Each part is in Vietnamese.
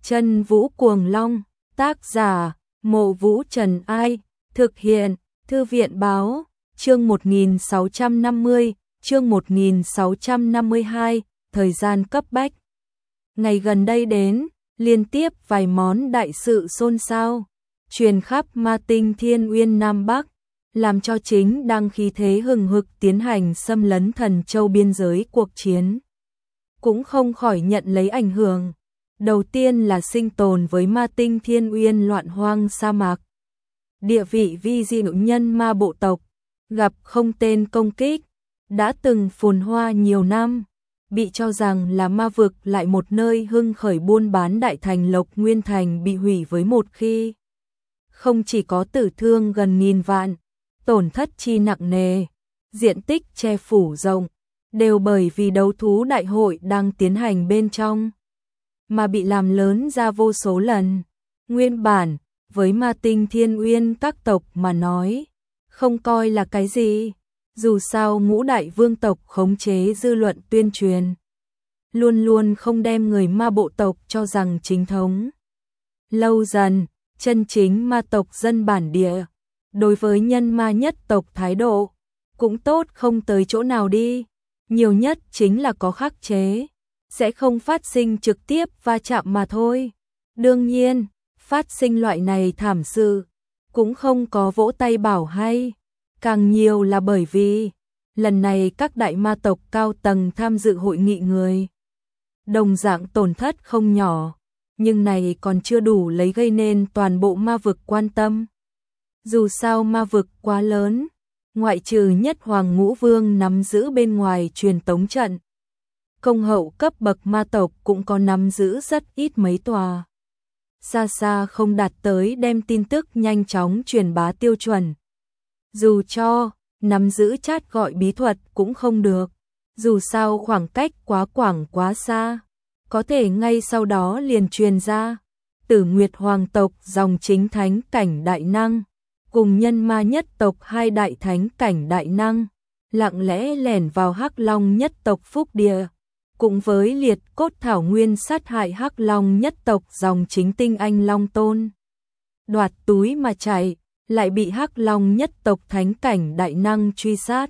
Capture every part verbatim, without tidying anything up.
Chân Vũ Cuồng Long, tác giả, Mộ Vũ Trần Ai, thực hiện, Thư viện Báo, chương một nghìn sáu trăm năm mươi, chương một nghìn sáu trăm năm mươi hai, thời gian cấp bách. Ngày gần đây đến, liên tiếp vài món đại sự xôn xao, truyền khắp Ma Tinh Thiên Uyên Nam Bắc, làm cho chính đang khí thế hừng hực tiến hành xâm lấn Thần Châu biên giới cuộc chiến. Cũng không khỏi nhận lấy ảnh hưởng. Đầu tiên là sinh tồn với Ma Tinh Thiên Uyên loạn hoang sa mạc. Địa vị vi diệu nhân ma bộ tộc, gặp không tên công kích, đã từng phồn hoa nhiều năm, bị cho rằng là ma vực lại một nơi hưng khởi buôn bán đại thành Lộc Nguyên Thành bị hủy với một khi. Không chỉ có tử thương gần nghìn vạn, tổn thất chi nặng nề, diện tích che phủ rộng, đều bởi vì đấu thú đại hội đang tiến hành bên trong, mà bị làm lớn ra vô số lần. Nguyên bản, với Ma Tinh Thiên Uyên các tộc mà nói, không coi là cái gì, dù sao ngũ đại vương tộc khống chế dư luận tuyên truyền, luôn luôn không đem người ma bộ tộc cho rằng chính thống. Lâu dần, chân chính ma tộc dân bản địa, đối với nhân ma nhất tộc thái độ, cũng tốt không tới chỗ nào đi, nhiều nhất chính là có khắc chế, sẽ không phát sinh trực tiếp va chạm mà thôi. Đương nhiên, phát sinh loại này thảm sự, cũng không có vỗ tay bảo hay, càng nhiều là bởi vì, lần này các đại ma tộc cao tầng tham dự hội nghị người. Đồng dạng tổn thất không nhỏ, nhưng này còn chưa đủ lấy gây nên toàn bộ ma vực quan tâm. Dù sao ma vực quá lớn, ngoại trừ nhất hoàng ngũ vương nắm giữ bên ngoài truyền tống trận, công hậu cấp bậc ma tộc cũng có nắm giữ rất ít mấy tòa. Xa xa không đạt tới đem tin tức nhanh chóng truyền bá tiêu chuẩn. Dù cho nắm giữ chat gọi bí thuật cũng không được, dù sao khoảng cách quá quảng quá xa, có thể ngay sau đó liền truyền ra. Tử Nguyệt hoàng tộc dòng chính thánh cảnh đại năng, cùng nhân ma nhất tộc hai đại thánh cảnh đại năng, lặng lẽ lẻn vào Hắc Long nhất tộc Phúc Địa, cùng với liệt cốt thảo nguyên sát hại Hắc Long nhất tộc dòng chính tinh anh Long Tôn. Đoạt túi mà chạy, lại bị Hắc Long nhất tộc thánh cảnh đại năng truy sát.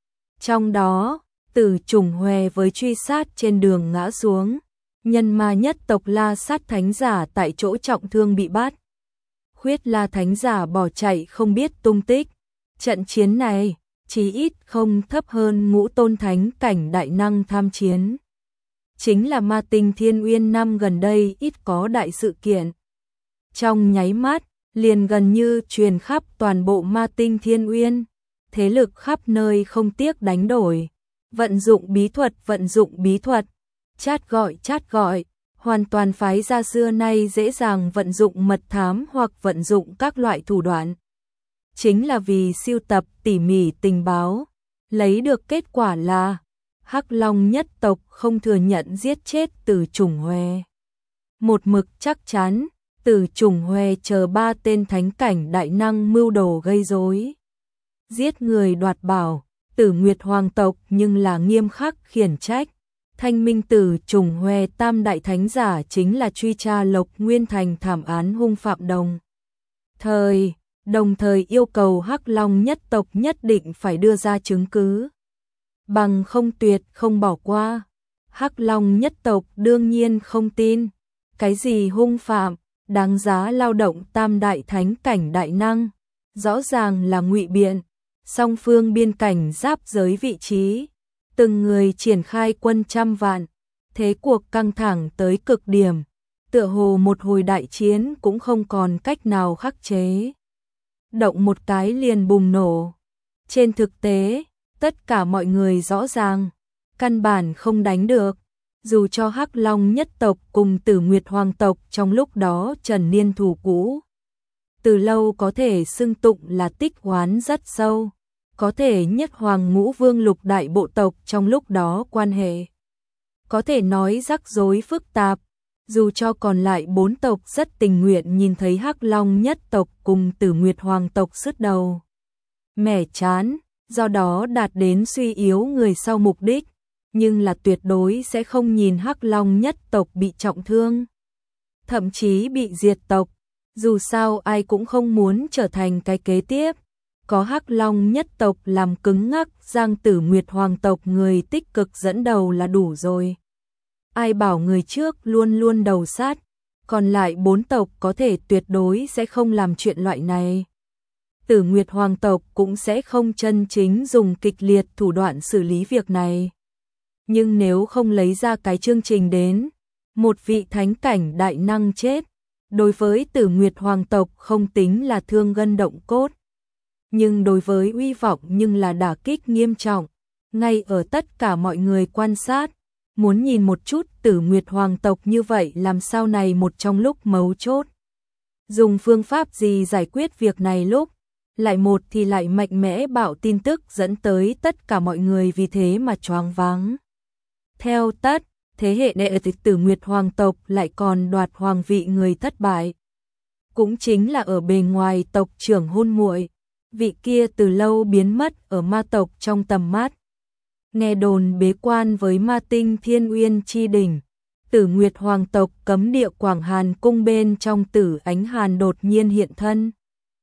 Trong đó, Tử Trùng Hòe với truy sát trên đường ngã xuống, nhân ma nhất tộc La Sát thánh giả tại chỗ trọng thương bị bắt. Khuyết La thánh giả bỏ chạy không biết tung tích. Trận chiến này, chí ít không thấp hơn ngũ tôn thánh cảnh đại năng tham chiến. Chính là Ma Tinh Thiên Uyên năm gần đây ít có đại sự kiện. Trong nháy mắt, liền gần như truyền khắp toàn bộ Ma Tinh Thiên Uyên, thế lực khắp nơi không tiếc đánh đổi, vận dụng bí thuật vận dụng bí thuật, chat gọi chat gọi, hoàn toàn phái ra xưa nay dễ dàng vận dụng mật thám hoặc vận dụng các loại thủ đoạn. Chính là vì siêu tập tỉ mỉ tình báo, lấy được kết quả là Hắc Long nhất tộc không thừa nhận giết chết Tử Trùng Hòe. Một mực chắc chắn, Tử Trùng Hòe chờ ba tên thánh cảnh đại năng mưu đồ gây rối, giết người đoạt bảo, Tử Nguyệt hoàng tộc nhưng là nghiêm khắc khiển trách. Thanh minh Tử Trùng Hòe tam đại thánh giả chính là truy tra Lộc Nguyên Thành thảm án hung phạm đồng. Thời, đồng thời yêu cầu Hắc Long nhất tộc nhất định phải đưa ra chứng cứ, bằng không tuyệt không bỏ qua. Hắc Long nhất tộc đương nhiên không tin, cái gì hung phạm, đáng giá lao động tam đại thánh cảnh đại năng, rõ ràng là ngụy biện. Song phương biên cảnh giáp giới vị trí, từng người triển khai quân trăm vạn, thế cuộc căng thẳng tới cực điểm, tựa hồ một hồi đại chiến cũng không còn cách nào khắc chế. Động một cái liền bùng nổ. Trên thực tế, tất cả mọi người rõ ràng, căn bản không đánh được, dù cho Hắc Long nhất tộc cùng Tử Nguyệt hoàng tộc trong lúc đó trần niên thù cũ, từ lâu có thể xưng tụng là tích oán rất sâu. Có thể nhất hoàng ngũ vương lục đại bộ tộc trong lúc đó quan hệ, có thể nói rắc rối phức tạp, dù cho còn lại bốn tộc rất tình nguyện nhìn thấy Hắc Long nhất tộc cùng Tử Nguyệt hoàng tộc sứt đầu mẻ chán, do đó đạt đến suy yếu người sau mục đích, nhưng là tuyệt đối sẽ không nhìn Hắc Long nhất tộc bị trọng thương. thậm chí bị diệt tộc. Dù sao ai cũng không muốn trở thành cái kế tiếp. Có Hắc Long nhất tộc làm cứng ngắc, Giang Tử Nguyệt hoàng tộc người tích cực dẫn đầu là đủ rồi. Ai bảo người trước luôn luôn đầu sát, còn lại bốn tộc có thể tuyệt đối sẽ không làm chuyện loại này. Tử Nguyệt hoàng tộc cũng sẽ không chân chính dùng kịch liệt thủ đoạn xử lý việc này. Nhưng nếu không lấy ra cái chương trình đến, một vị thánh cảnh đại năng chết, đối với Tử Nguyệt hoàng tộc không tính là thương gân động cốt. Nhưng đối với uy vọng nhưng là đả kích nghiêm trọng. Ngay ở tất cả mọi người quan sát, muốn nhìn một chút Tử Nguyệt hoàng tộc như vậy làm sao này một trong lúc mấu chốt. Dùng phương pháp gì giải quyết việc này lúc, lại một thì lại mạnh mẽ bạo tin tức dẫn tới tất cả mọi người vì thế mà choáng váng. Theo tất, thế hệ đệ Tử Nguyệt hoàng tộc lại còn đoạt hoàng vị người thất bại. Cũng chính là ở bề ngoài tộc trưởng hôn muội, vị kia từ lâu biến mất ở ma tộc trong tầm mắt. Nghe đồn bế quan với ma tinh Thiên Uyên chi đỉnh, Tử Nguyệt hoàng tộc cấm địa Quảng Hàn cung bên trong Tử Ánh Hàn đột nhiên hiện thân.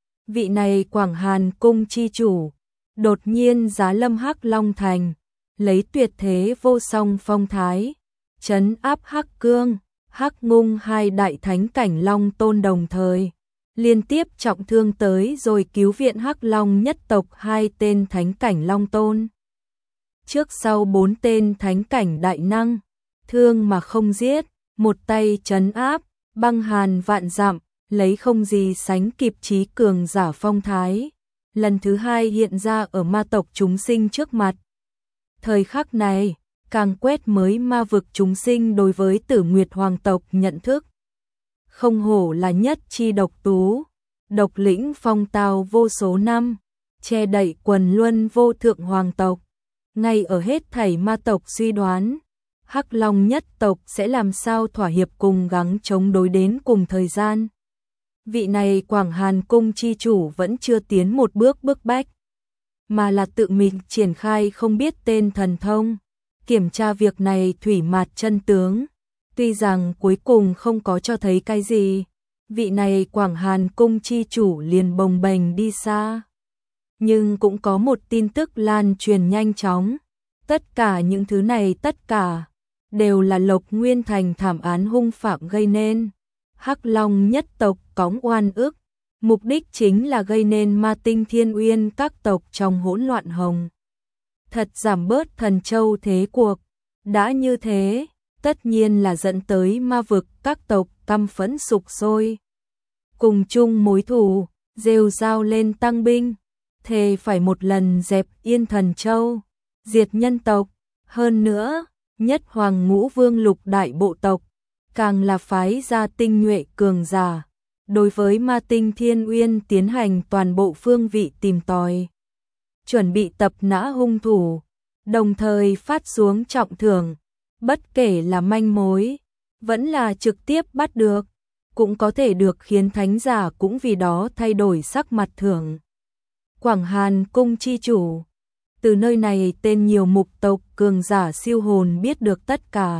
Vị này Quảng Hàn cung chi chủ, đột nhiên giá lâm Hắc Long Thành, lấy tuyệt thế vô song phong thái, trấn áp Hắc Cương, Hắc Ngung hai đại thánh cảnh Long Tôn đồng thời, liên tiếp trọng thương tới rồi cứu viện Hắc Long nhất tộc hai tên thánh cảnh Long Tôn. Trước sau bốn tên thánh cảnh đại năng, thương mà không giết, một tay trấn áp, băng hàn vạn dặm, lấy không gì sánh kịp trí cường giả phong thái, lần thứ hai hiện ra ở ma tộc chúng sinh trước mặt. Thời khắc này, càng quét mới ma vực chúng sinh đối với Tử Nguyệt hoàng tộc nhận thức. Không hổ là nhất chi độc tú, độc lĩnh phong tao vô số năm, che đậy quần luân vô thượng hoàng tộc. Ngay ở hết thảy ma tộc suy đoán, Hắc Long nhất tộc sẽ làm sao thỏa hiệp cùng gắng chống đối đến cùng thời gian. Vị này Quảng Hàn cung chi chủ vẫn chưa tiến một bước bức bách, mà là tự mình triển khai không biết tên thần thông, kiểm tra việc này thủy mạt chân tướng. Tuy rằng cuối cùng không có cho thấy cái gì, vị này Quảng Hàn cung chi chủ liền bồng bềnh đi xa. Nhưng cũng có một tin tức lan truyền nhanh chóng. Tất cả những thứ này tất cả đều là Lộc Nguyên Thành thảm án hung phạm gây nên. Hắc Long nhất tộc cõng oan ức, mục đích chính là gây nên ma tinh Thiên Uyên các tộc trong hỗn loạn hồng. Thật giảm bớt thần châu thế cuộc. Đã như thế, tất nhiên là dẫn tới ma vực các tộc căm phẫn sục sôi. Cùng chung mối thù, rêu rao lên tăng binh, thề phải một lần dẹp yên thần châu, diệt nhân tộc. Hơn nữa, nhất hoàng ngũ vương lục đại bộ tộc, càng là phái ra tinh nhuệ cường giả, đối với ma tinh Thiên Uyên tiến hành toàn bộ phương vị tìm tòi, chuẩn bị tập nã hung thủ, đồng thời phát xuống trọng thưởng, bất kể là manh mối, vẫn là trực tiếp bắt được, cũng có thể được khiến thánh giả cũng vì đó thay đổi sắc mặt thưởng. Quảng Hàn cung chi chủ, từ nơi này tên nhiều mục tộc cường giả siêu hồn biết được tất cả,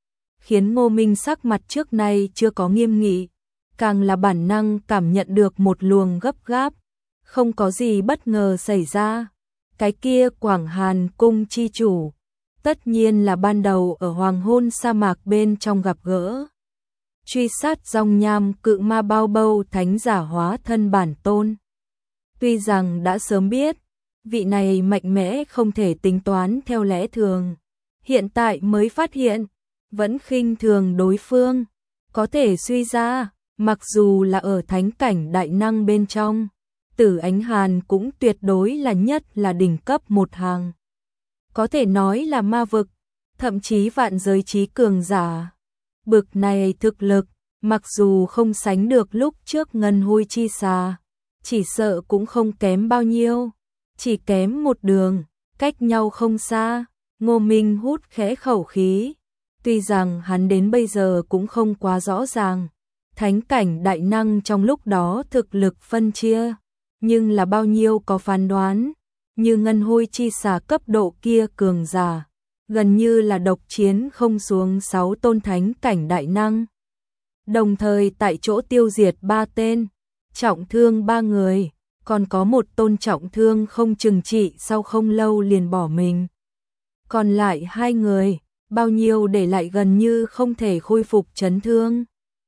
khiến Ngô Minh sắc mặt trước nay chưa có nghiêm nghị, càng là bản năng cảm nhận được một luồng gấp gáp, không có gì bất ngờ xảy ra. Cái kia Quảng Hàn cung chi chủ, tất nhiên là ban đầu ở hoàng hôn sa mạc bên trong gặp gỡ. Truy sát dòng nham cự ma bao bâu thánh giả hóa thân bản tôn. Tuy rằng đã sớm biết, vị này mạnh mẽ không thể tính toán theo lẽ thường, hiện tại mới phát hiện, vẫn khinh thường đối phương, có thể suy ra, mặc dù là ở thánh cảnh đại năng bên trong, Tử Ánh Hàn cũng tuyệt đối là nhất là đỉnh cấp một hàng. Có thể nói là ma vực, thậm chí vạn giới trí cường giả. Bực này thực lực, mặc dù không sánh được lúc trước ngân hôi chi xà, chỉ sợ cũng không kém bao nhiêu, chỉ kém một đường, cách nhau không xa. Ngô Minh hút khẽ khẩu khí, tuy rằng hắn đến bây giờ cũng không quá rõ ràng, thánh cảnh đại năng trong lúc đó thực lực phân chia, nhưng là bao nhiêu có phán đoán, như ngân hôi chi xà cấp độ kia cường giả, gần như là độc chiến không xuống sáu tôn thánh cảnh đại năng. đồng thời tại chỗ tiêu diệt ba tên, trọng thương ba người, còn có một tôn trọng thương không chừng trị sau không lâu liền bỏ mình. Còn lại hai người, bao nhiêu để lại gần như không thể khôi phục chấn thương.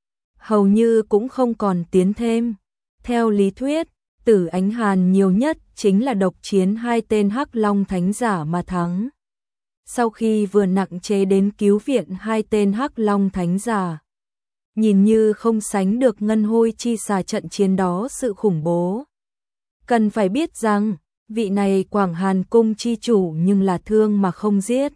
Hầu như cũng không còn tiến thêm. Theo lý thuyết, Tử Ánh Hàn nhiều nhất chính là độc chiến hai tên Hắc Long Thánh Giả mà thắng. Sau khi vừa nặng chế đến cứu viện hai tên Hắc Long Thánh Giả, nhìn như không sánh được Ngân Hôi Chi Xà trận chiến đó sự khủng bố. Cần phải biết rằng, vị này Quảng Hàn Cung chi chủ nhưng là thương mà không giết.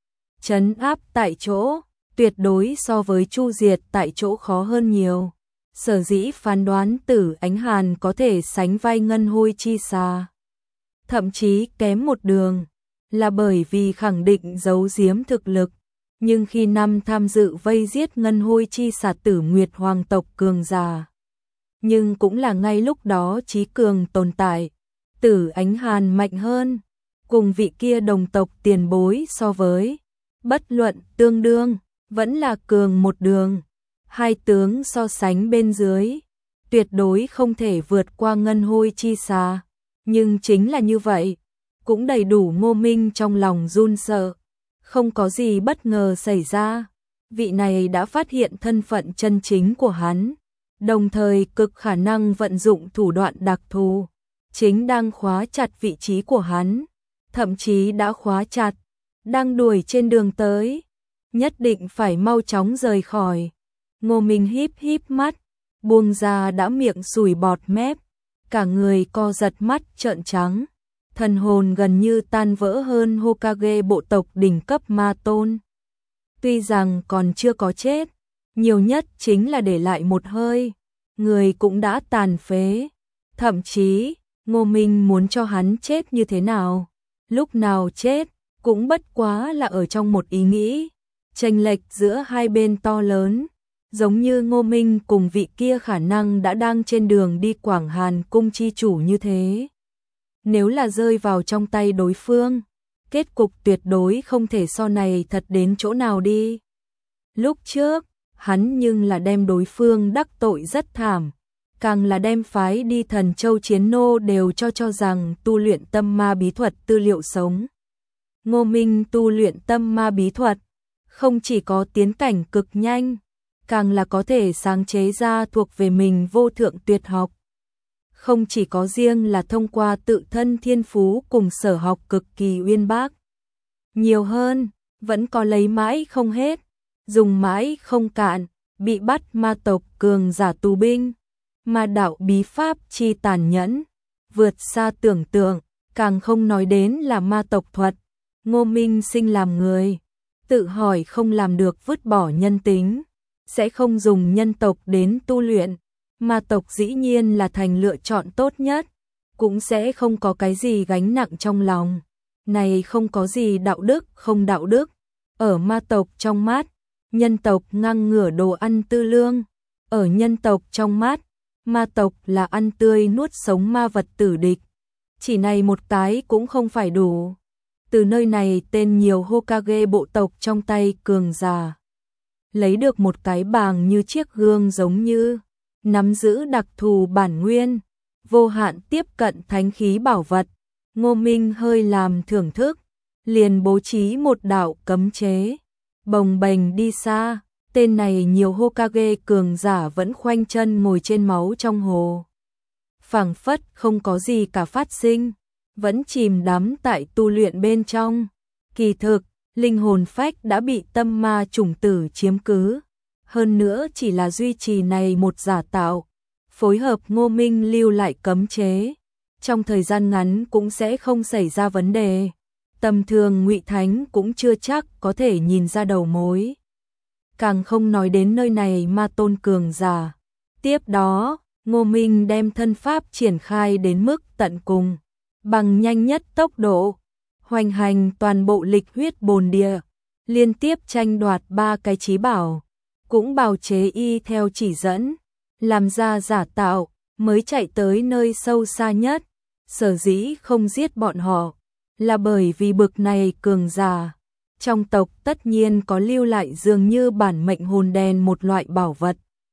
Trấn áp tại chỗ, tuyệt đối so với chu diệt tại chỗ khó hơn nhiều. Sở dĩ phán đoán Tử Ánh Hàn có thể sánh vai Ngân Hôi Chi Xà, thậm chí kém một đường, là bởi vì khẳng định giấu giếm thực lực. Nhưng khi năm tham dự vây giết Ngân Hôi Chi Xà Tử Nguyệt Hoàng tộc cường giả, nhưng cũng là ngay lúc đó trí cường tồn tại, Tử Ánh Hàn mạnh hơn, cùng vị kia đồng tộc tiền bối so với, bất luận tương đương, vẫn là cường một đường. Hai tướng so sánh bên dưới, tuyệt đối không thể vượt qua Ngân Hôi Chi Xà, nhưng chính là như vậy, cũng đầy đủ Ngô Minh trong lòng run sợ. Không có gì bất ngờ xảy ra, vị này đã phát hiện thân phận chân chính của hắn, đồng thời cực khả năng vận dụng thủ đoạn đặc thù, chính đang khóa chặt vị trí của hắn, thậm chí đã khóa chặt, đang đuổi trên đường tới, nhất định phải mau chóng rời khỏi. Ngô Minh híp híp mắt, buông ra đã miệng sùi bọt mép, cả người co giật mắt trợn trắng, thần hồn gần như tan vỡ hơn Hokage bộ tộc đỉnh cấp ma tôn. Tuy rằng còn chưa có chết, nhiều nhất chính là để lại một hơi, người cũng đã tàn phế. Thậm chí, Ngô Minh muốn cho hắn chết như thế nào, lúc nào chết, cũng bất quá là ở trong một ý nghĩ. Chênh lệch giữa hai bên to lớn, giống như Ngô Minh cùng vị kia khả năng đã đang trên đường đi Quảng Hàn Cung chi chủ như thế. Nếu là rơi vào trong tay đối phương, kết cục tuyệt đối không thể so này thật đến chỗ nào đi. Lúc trước, hắn nhưng là đem đối phương đắc tội rất thảm, càng là đem phái đi Thần Châu Chiến Nô đều cho cho rằng tu luyện tâm ma bí thuật tư liệu sống. Ngô Minh tu luyện tâm ma bí thuật, không chỉ có tiến cảnh cực nhanh, càng là có thể sáng chế ra thuộc về mình vô thượng tuyệt học. Không chỉ có riêng là thông qua tự thân thiên phú cùng sở học cực kỳ uyên bác. Nhiều hơn, vẫn có lấy mãi không hết, dùng mãi không cạn, bị bắt ma tộc cường giả tù binh. Ma đạo bí pháp chi tàn nhẫn, vượt xa tưởng tượng, càng không nói đến là ma tộc thuật. Ngô Minh sinh làm người, tự hỏi không làm được vứt bỏ nhân tính, sẽ không dùng nhân tộc đến tu luyện. Ma tộc dĩ nhiên là thành lựa chọn tốt nhất, cũng sẽ không có cái gì gánh nặng trong lòng. Này không có gì đạo đức không đạo đức, ở ma tộc trong mắt, nhân tộc ngang ngửa đồ ăn tư lương, ở nhân tộc trong mắt, ma tộc là ăn tươi nuốt sống ma vật tử địch. Chỉ này một cái cũng không phải đủ. Từ nơi này tên nhiều Hokage bộ tộc trong tay cường giả, lấy được một cái bàng như chiếc gương giống như, nắm giữ đặc thù bản nguyên, vô hạn tiếp cận thánh khí bảo vật. Ngô Minh hơi làm thưởng thức, liền bố trí một đạo cấm chế, bồng bềnh đi xa. Tên này nhiều Hokage cường giả vẫn khoanh chân ngồi trên máu trong hồ, phảng phất không có gì cả phát sinh, vẫn chìm đắm tại tu luyện bên trong. Kỳ thực, linh hồn phách đã bị tâm ma chủng tử chiếm cứ, hơn nữa chỉ là duy trì này một giả tạo, phối hợp Ngô Minh lưu lại cấm chế, trong thời gian ngắn cũng sẽ không xảy ra vấn đề. Tầm thường Ngụy Thánh cũng chưa chắc có thể nhìn ra đầu mối, càng không nói đến nơi này ma tôn cường giả. Tiếp đó, Ngô Minh đem thân pháp triển khai đến mức tận cùng, bằng nhanh nhất tốc độ, hoành hành toàn bộ lịch huyết bồn địa, liên tiếp tranh đoạt ba cái chí bảo, cũng bào chế y theo chỉ dẫn, làm ra giả tạo, mới chạy tới nơi sâu xa nhất. Sở dĩ không giết bọn họ, là bởi vì bực này cường giả trong tộc tất nhiên có lưu lại dường như bản mệnh hồn đèn một loại bảo vật,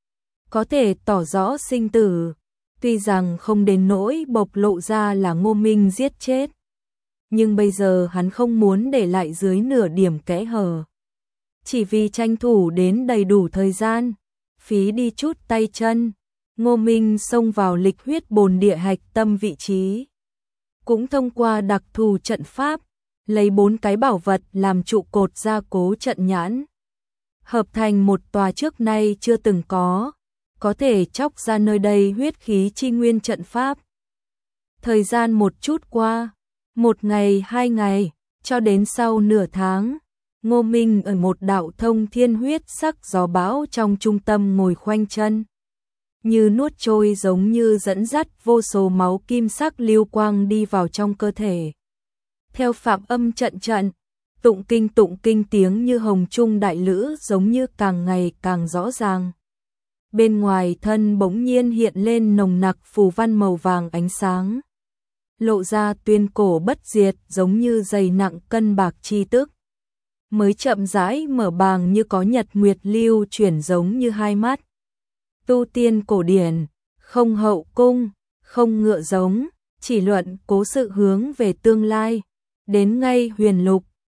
có thể tỏ rõ sinh tử, tuy rằng không đến nỗi bộc lộ ra là Ngô Minh giết chết. Nhưng bây giờ hắn không muốn để lại dưới nửa điểm kẽ hở. Chỉ vì tranh thủ đến đầy đủ thời gian, phí đi chút tay chân, Ngô Minh xông vào lịch huyết bồn địa hạch tâm vị trí. Cũng thông qua đặc thù trận pháp, lấy bốn cái bảo vật làm trụ cột gia cố trận nhãn. Hợp thành một tòa trước nay chưa từng có, có thể chóc ra nơi đây huyết khí chi nguyên trận pháp. Thời gian một chút qua, một ngày hai ngày, cho đến sau nửa tháng, Ngô Minh ở một đạo thông thiên huyết sắc gió bão trong trung tâm ngồi khoanh chân. Như nuốt trôi giống như dẫn dắt vô số máu kim sắc lưu quang đi vào trong cơ thể. Theo phạm âm trận trận, tụng kinh tụng kinh tiếng như hồng trung đại lữ giống như càng ngày càng rõ ràng. Bên ngoài thân bỗng nhiên hiện lên nồng nặc phù văn màu vàng ánh sáng. Lộ ra tuyên cổ bất diệt giống như dày nặng cân bạc chi tức. Mới chậm rãi mở bàng như có nhật nguyệt lưu chuyển giống như hai mắt. Tu tiên cổ điển, không hậu cung, không ngựa giống, chỉ luận cố sự hướng về tương lai. Đến ngay huyền lục,